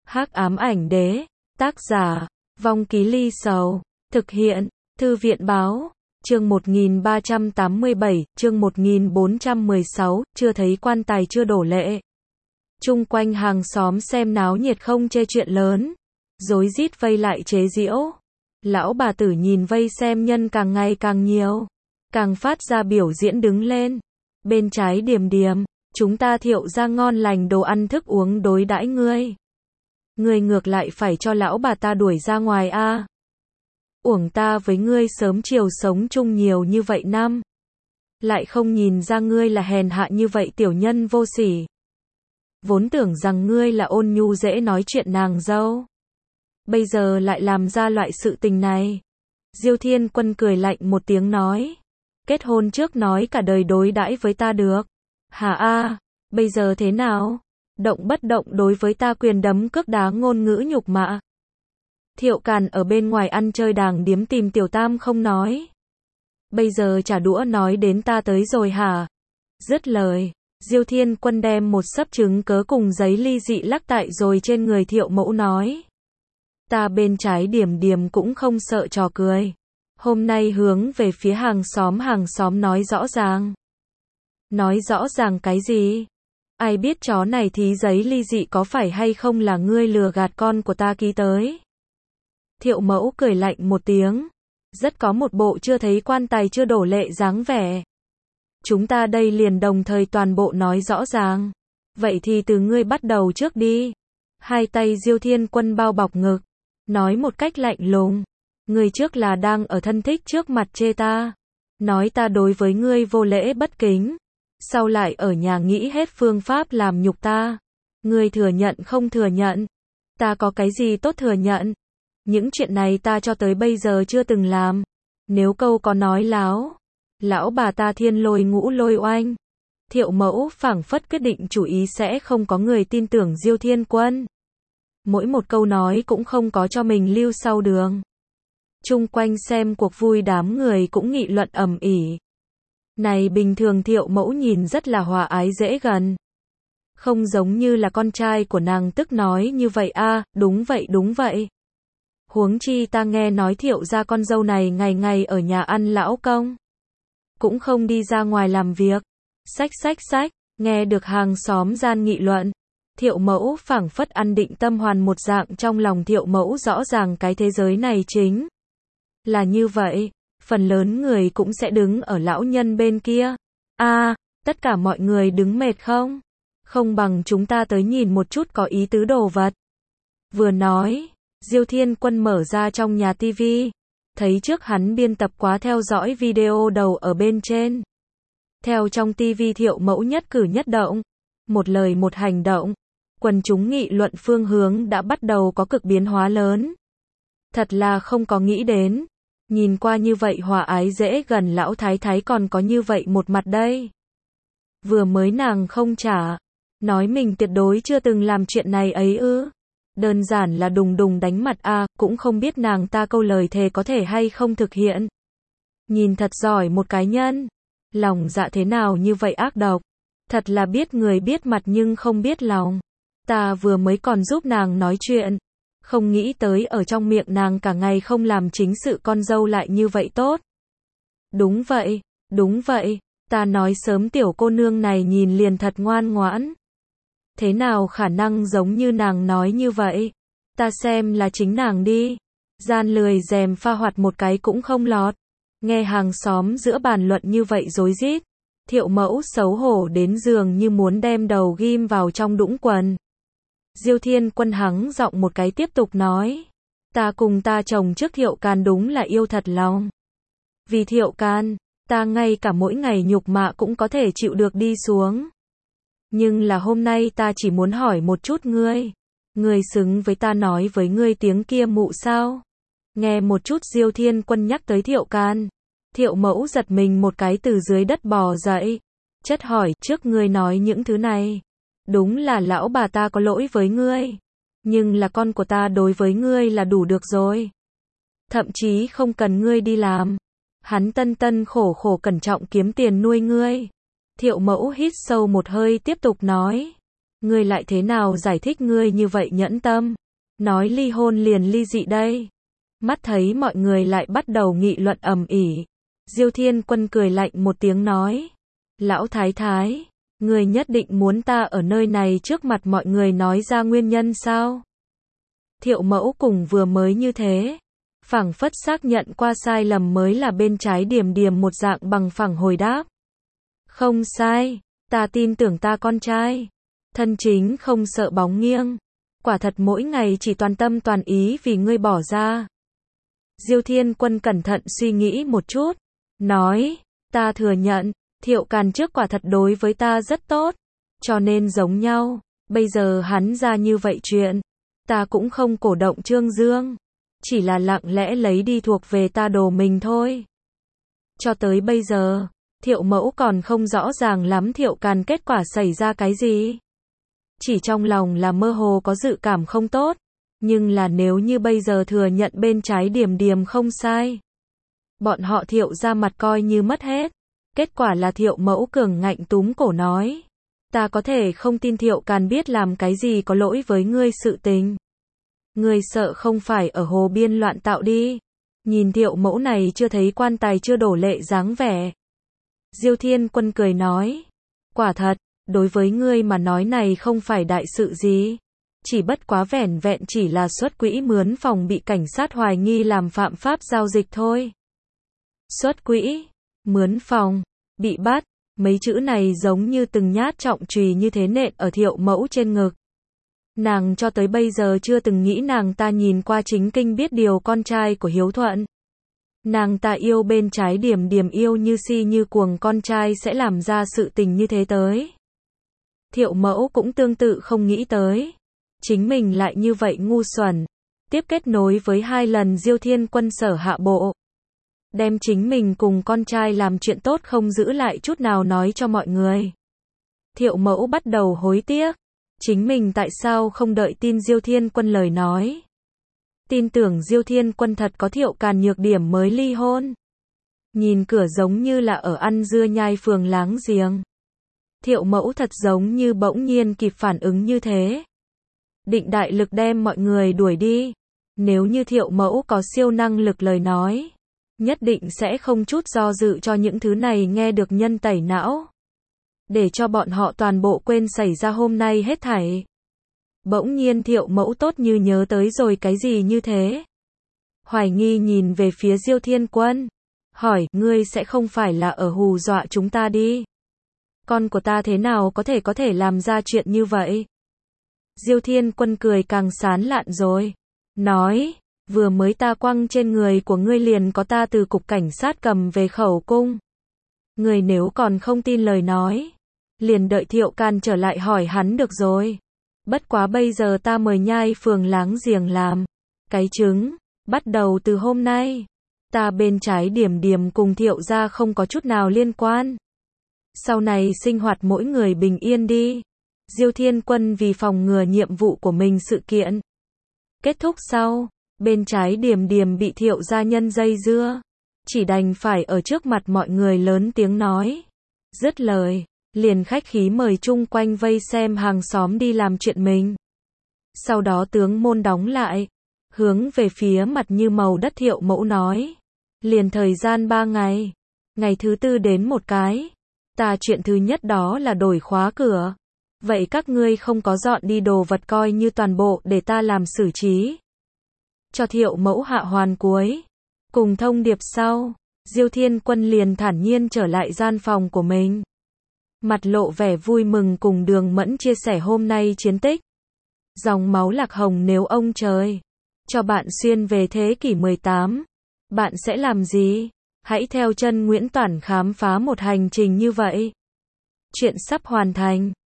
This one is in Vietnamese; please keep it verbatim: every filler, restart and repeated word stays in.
Hắc ám ảnh đế, tác giả, Vong Ký Ly Sầu, thực hiện, Thư viện báo, chương một nghìn ba trăm tám mươi bảy, chương một nghìn bốn trăm mười sáu, chưa thấy quan tài chưa đổ lệ. Chung quanh hàng xóm xem náo nhiệt không chê chuyện lớn, rối rít vây lại chế giễu. Lão bà tử nhìn vây xem nhân càng ngày càng nhiều, càng phát ra biểu diễn đứng lên. Bên trái Điềm Điềm, chúng ta Thiệu gia ngon lành đồ ăn thức uống đối đãi ngươi. Ngươi ngược lại phải cho lão bà ta đuổi ra ngoài a. À. Uổng ta với ngươi sớm chiều sống chung nhiều như vậy năm. Lại không nhìn ra ngươi là hèn hạ như vậy tiểu nhân vô sỉ. Vốn tưởng rằng ngươi là ôn nhu dễ nói chuyện nàng dâu. Bây giờ lại làm ra loại sự tình này. Diêu Thiên Quân cười lạnh một tiếng nói. Kết hôn trước nói cả đời đối đãi với ta được. Hả a, à, bây giờ thế nào? Động bất động đối với ta quyền đấm cước đá ngôn ngữ nhục mạ. Thiệu Càn ở bên ngoài ăn chơi đàng điếm tìm Tiểu Tam không nói. Bây giờ trả đũa nói đến ta tới rồi hả? Dứt lời, Diêu Thiên Quân đem một sấp chứng cớ cùng giấy ly dị lắc tại rồi trên người Thiệu Mẫu nói. Ta bên trái Điểm Điểm cũng không sợ trò cười. Hôm nay hướng về phía hàng xóm hàng xóm nói rõ ràng. Nói rõ ràng cái gì? Ai biết chó này thí giấy ly dị có phải hay không là ngươi lừa gạt con của ta ký tới? Thiệu Mẫu cười lạnh một tiếng. Rất có một bộ chưa thấy quan tài chưa đổ lệ dáng vẻ. Chúng ta đây liền đồng thời toàn bộ nói rõ ràng. Vậy thì từ ngươi bắt đầu trước đi. Hai tay Diêu Thiên Quân bao bọc ngực. Nói một cách lạnh lùng. Ngươi trước là đang ở thân thích trước mặt chê ta. Nói ta đối với ngươi vô lễ bất kính. Sau lại ở nhà nghĩ hết phương pháp làm nhục ta. Ngươi thừa nhận không thừa nhận? Ta có cái gì tốt thừa nhận? Những chuyện này ta cho tới bây giờ chưa từng làm. Nếu câu có nói láo, lão bà ta thiên lôi ngũ lôi oanh. Thiệu Mẫu phảng phất quyết định chủ ý sẽ không có người tin tưởng Diêu Thiên Quân. Mỗi một câu nói cũng không có cho mình lưu sau đường. Chung quanh xem cuộc vui đám người cũng nghị luận ầm ĩ. Này bình thường Thiệu Mẫu nhìn rất là hòa ái dễ gần. Không giống như là con trai của nàng tức nói như vậy a, à, đúng vậy đúng vậy. Huống chi ta nghe nói Thiệu gia con dâu này ngày ngày ở nhà ăn lão công. Cũng không đi ra ngoài làm việc. Xách xách xách, nghe được hàng xóm gian nghị luận. Thiệu Mẫu phảng phất ăn định tâm hoàn một dạng trong lòng Thiệu Mẫu rõ ràng cái thế giới này chính là như vậy. Phần lớn người cũng sẽ đứng ở lão nhân bên kia. A, à, tất cả mọi người đứng mệt không? Không bằng chúng ta tới nhìn một chút có ý tứ đồ vật. Vừa nói, Diêu Thiên Quân mở ra trong nhà tivi. Thấy trước hắn biên tập quá theo dõi video đầu ở bên trên. Theo trong tivi Thiệu Mẫu nhất cử nhất động. Một lời một hành động. Quần chúng nghị luận phương hướng đã bắt đầu có cực biến hóa lớn. Thật là không có nghĩ đến. Nhìn qua như vậy hòa ái dễ gần lão thái thái còn có như vậy một mặt đây. Vừa mới nàng không trả. Nói mình tuyệt đối chưa từng làm chuyện này ấy ư. Đơn giản là đùng đùng đánh mặt a, à, cũng không biết nàng ta câu lời thề có thể hay không thực hiện. Nhìn thật giỏi một cái nhân. Lòng dạ thế nào như vậy ác độc. Thật là biết người biết mặt nhưng không biết lòng. Ta vừa mới còn giúp nàng nói chuyện. Không nghĩ tới ở trong miệng nàng cả ngày không làm chính sự con dâu lại như vậy tốt. Đúng vậy, đúng vậy, ta nói sớm tiểu cô nương này nhìn liền thật ngoan ngoãn. Thế nào khả năng giống như nàng nói như vậy? Ta xem là chính nàng đi. Gian lười rèm pha hoạt một cái cũng không lọt. Nghe hàng xóm giữa bàn luận như vậy rối rít. Thiệu Mẫu xấu hổ đến giường như muốn đem đầu ghim vào trong đũng quần. Diêu Thiên Quân hắng giọng một cái tiếp tục nói. Ta cùng ta chồng trước Thiệu Càn đúng là yêu thật lòng. Vì Thiệu Càn, ta ngay cả mỗi ngày nhục mạ cũng có thể chịu được đi xuống. Nhưng là hôm nay ta chỉ muốn hỏi một chút ngươi. Ngươi xứng với ta nói với ngươi tiếng kia mụ sao? Nghe một chút Diêu Thiên Quân nhắc tới Thiệu Càn. Thiệu Mẫu giật mình một cái từ dưới đất bò dậy. Chất hỏi trước ngươi nói những thứ này. Đúng là lão bà ta có lỗi với ngươi. Nhưng là con của ta đối với ngươi là đủ được rồi. Thậm chí không cần ngươi đi làm. Hắn tân tân khổ khổ cẩn trọng kiếm tiền nuôi ngươi. Thiệu Mẫu hít sâu một hơi tiếp tục nói. Ngươi lại thế nào giải thích ngươi như vậy nhẫn tâm? Nói ly hôn liền ly dị đây. Mắt thấy mọi người lại bắt đầu nghị luận ầm ĩ. Diêu Thiên Quân cười lạnh một tiếng nói. Lão thái thái, ngươi nhất định muốn ta ở nơi này trước mặt mọi người nói ra nguyên nhân sao? Thiệu Mẫu cùng vừa mới như thế. Phảng phất xác nhận qua sai lầm mới là bên trái Điềm Điềm một dạng bằng phẳng hồi đáp. Không sai, ta tin tưởng ta con trai. Thân chính không sợ bóng nghiêng. Quả thật mỗi ngày chỉ toàn tâm toàn ý vì ngươi bỏ ra. Diêu Thiên Quân cẩn thận suy nghĩ một chút. Nói, ta thừa nhận, Thiệu Càn trước quả thật đối với ta rất tốt. Cho nên giống nhau, bây giờ hắn ra như vậy chuyện. Ta cũng không cổ động Trương Dương. Chỉ là lặng lẽ lấy đi thuộc về ta đồ mình thôi. Cho tới bây giờ, Thiệu Mẫu còn không rõ ràng lắm Thiệu Càn kết quả xảy ra cái gì. Chỉ trong lòng là mơ hồ có dự cảm không tốt. Nhưng là nếu như bây giờ thừa nhận bên trái Điềm Điềm không sai. Bọn họ Thiệu ra mặt coi như mất hết. Kết quả là Thiệu Mẫu cường ngạnh túm cổ nói. Ta có thể không tin Thiệu Càn biết làm cái gì có lỗi với ngươi sự tình. Ngươi sợ không phải ở hồ biên loạn tạo đi. Nhìn Thiệu Mẫu này chưa thấy quan tài chưa đổ lệ dáng vẻ. Diêu Thiên Quân cười nói. Quả thật, đối với ngươi mà nói này không phải đại sự gì. Chỉ bất quá vẻn vẹn chỉ là xuất quỹ mướn phòng bị cảnh sát hoài nghi làm phạm pháp giao dịch thôi. Xuất quỹ, mướn phòng, bị bắt, mấy chữ này giống như từng nhát trọng chùy như thế nện ở Thiệu Mẫu trên ngực. Nàng cho tới bây giờ chưa từng nghĩ nàng ta nhìn qua chính kinh biết điều con trai của Hiếu Thuận. Nàng ta yêu bên trái Điềm Điềm yêu như si như cuồng con trai sẽ làm ra sự tình như thế tới. Thiệu Mẫu cũng tương tự không nghĩ tới. Chính mình lại như vậy ngu xuẩn. Tiếp kết nối với hai lần Diêu Thiên Quân sở hạ bộ. Đem chính mình cùng con trai làm chuyện tốt không giữ lại chút nào nói cho mọi người. Thiệu Mẫu bắt đầu hối tiếc. Chính mình tại sao không đợi tin Diêu Thiên Quân lời nói. Tin tưởng Diêu Thiên Quân thật có Thiệu Càn nhược điểm mới ly hôn. Nhìn cửa giống như là ở ăn dưa nhai phường láng giềng. Thiệu Mẫu thật giống như bỗng nhiên kịp phản ứng như thế. Định đại lực đem mọi người đuổi đi. Nếu như Thiệu Mẫu có siêu năng lực lời nói. Nhất định sẽ không chút do dự cho những thứ này nghe được nhân tẩy não. Để cho bọn họ toàn bộ quên xảy ra hôm nay hết thảy. Bỗng nhiên Thiệu Mẫu tốt như nhớ tới rồi cái gì như thế. Hoài nghi nhìn về phía Diêu Thiên Quân. Hỏi, ngươi sẽ không phải là ở hù dọa chúng ta đi. Con của ta thế nào có thể có thể làm ra chuyện như vậy? Diêu Thiên Quân cười càng sán lạn rồi. Nói, vừa mới ta quăng trên người của ngươi liền có ta từ cục cảnh sát cầm về khẩu cung. Ngươi nếu còn không tin lời nói. Liền đợi Thiệu Càn trở lại hỏi hắn được rồi. Bất quá bây giờ ta mời nhai phường láng giềng làm. Cái trứng, bắt đầu từ hôm nay. Ta bên trái Điềm Điềm cùng Thiệu ra không có chút nào liên quan. Sau này sinh hoạt mỗi người bình yên đi. Diêu Thiên Quân vì phòng ngừa nhiệm vụ của mình sự kiện. Kết thúc sau, bên trái Điềm Điềm bị Thiệu gia nhân dây dưa. Chỉ đành phải ở trước mặt mọi người lớn tiếng nói. Dứt lời, liền khách khí mời chung quanh vây xem hàng xóm đi làm chuyện mình. Sau đó tướng môn đóng lại. Hướng về phía mặt như màu đất Thiệu Mẫu nói. Liền thời gian ba ngày. Ngày thứ tư đến một cái. Ta chuyện thứ nhất đó là đổi khóa cửa. Vậy các ngươi không có dọn đi đồ vật coi như toàn bộ để ta làm xử trí. Cho Thiệu Mẫu hạ hoàn cuối. Cùng thông điệp sau, Diêu Thiên Quân liền thản nhiên trở lại gian phòng của mình. Mặt lộ vẻ vui mừng cùng Đường Mẫn chia sẻ hôm nay chiến tích. Dòng máu lạc hồng nếu ông trời cho bạn xuyên về thế kỷ mười tám, bạn sẽ làm gì? Hãy theo chân Nguyễn Toản khám phá một hành trình như vậy. Chuyện sắp hoàn thành.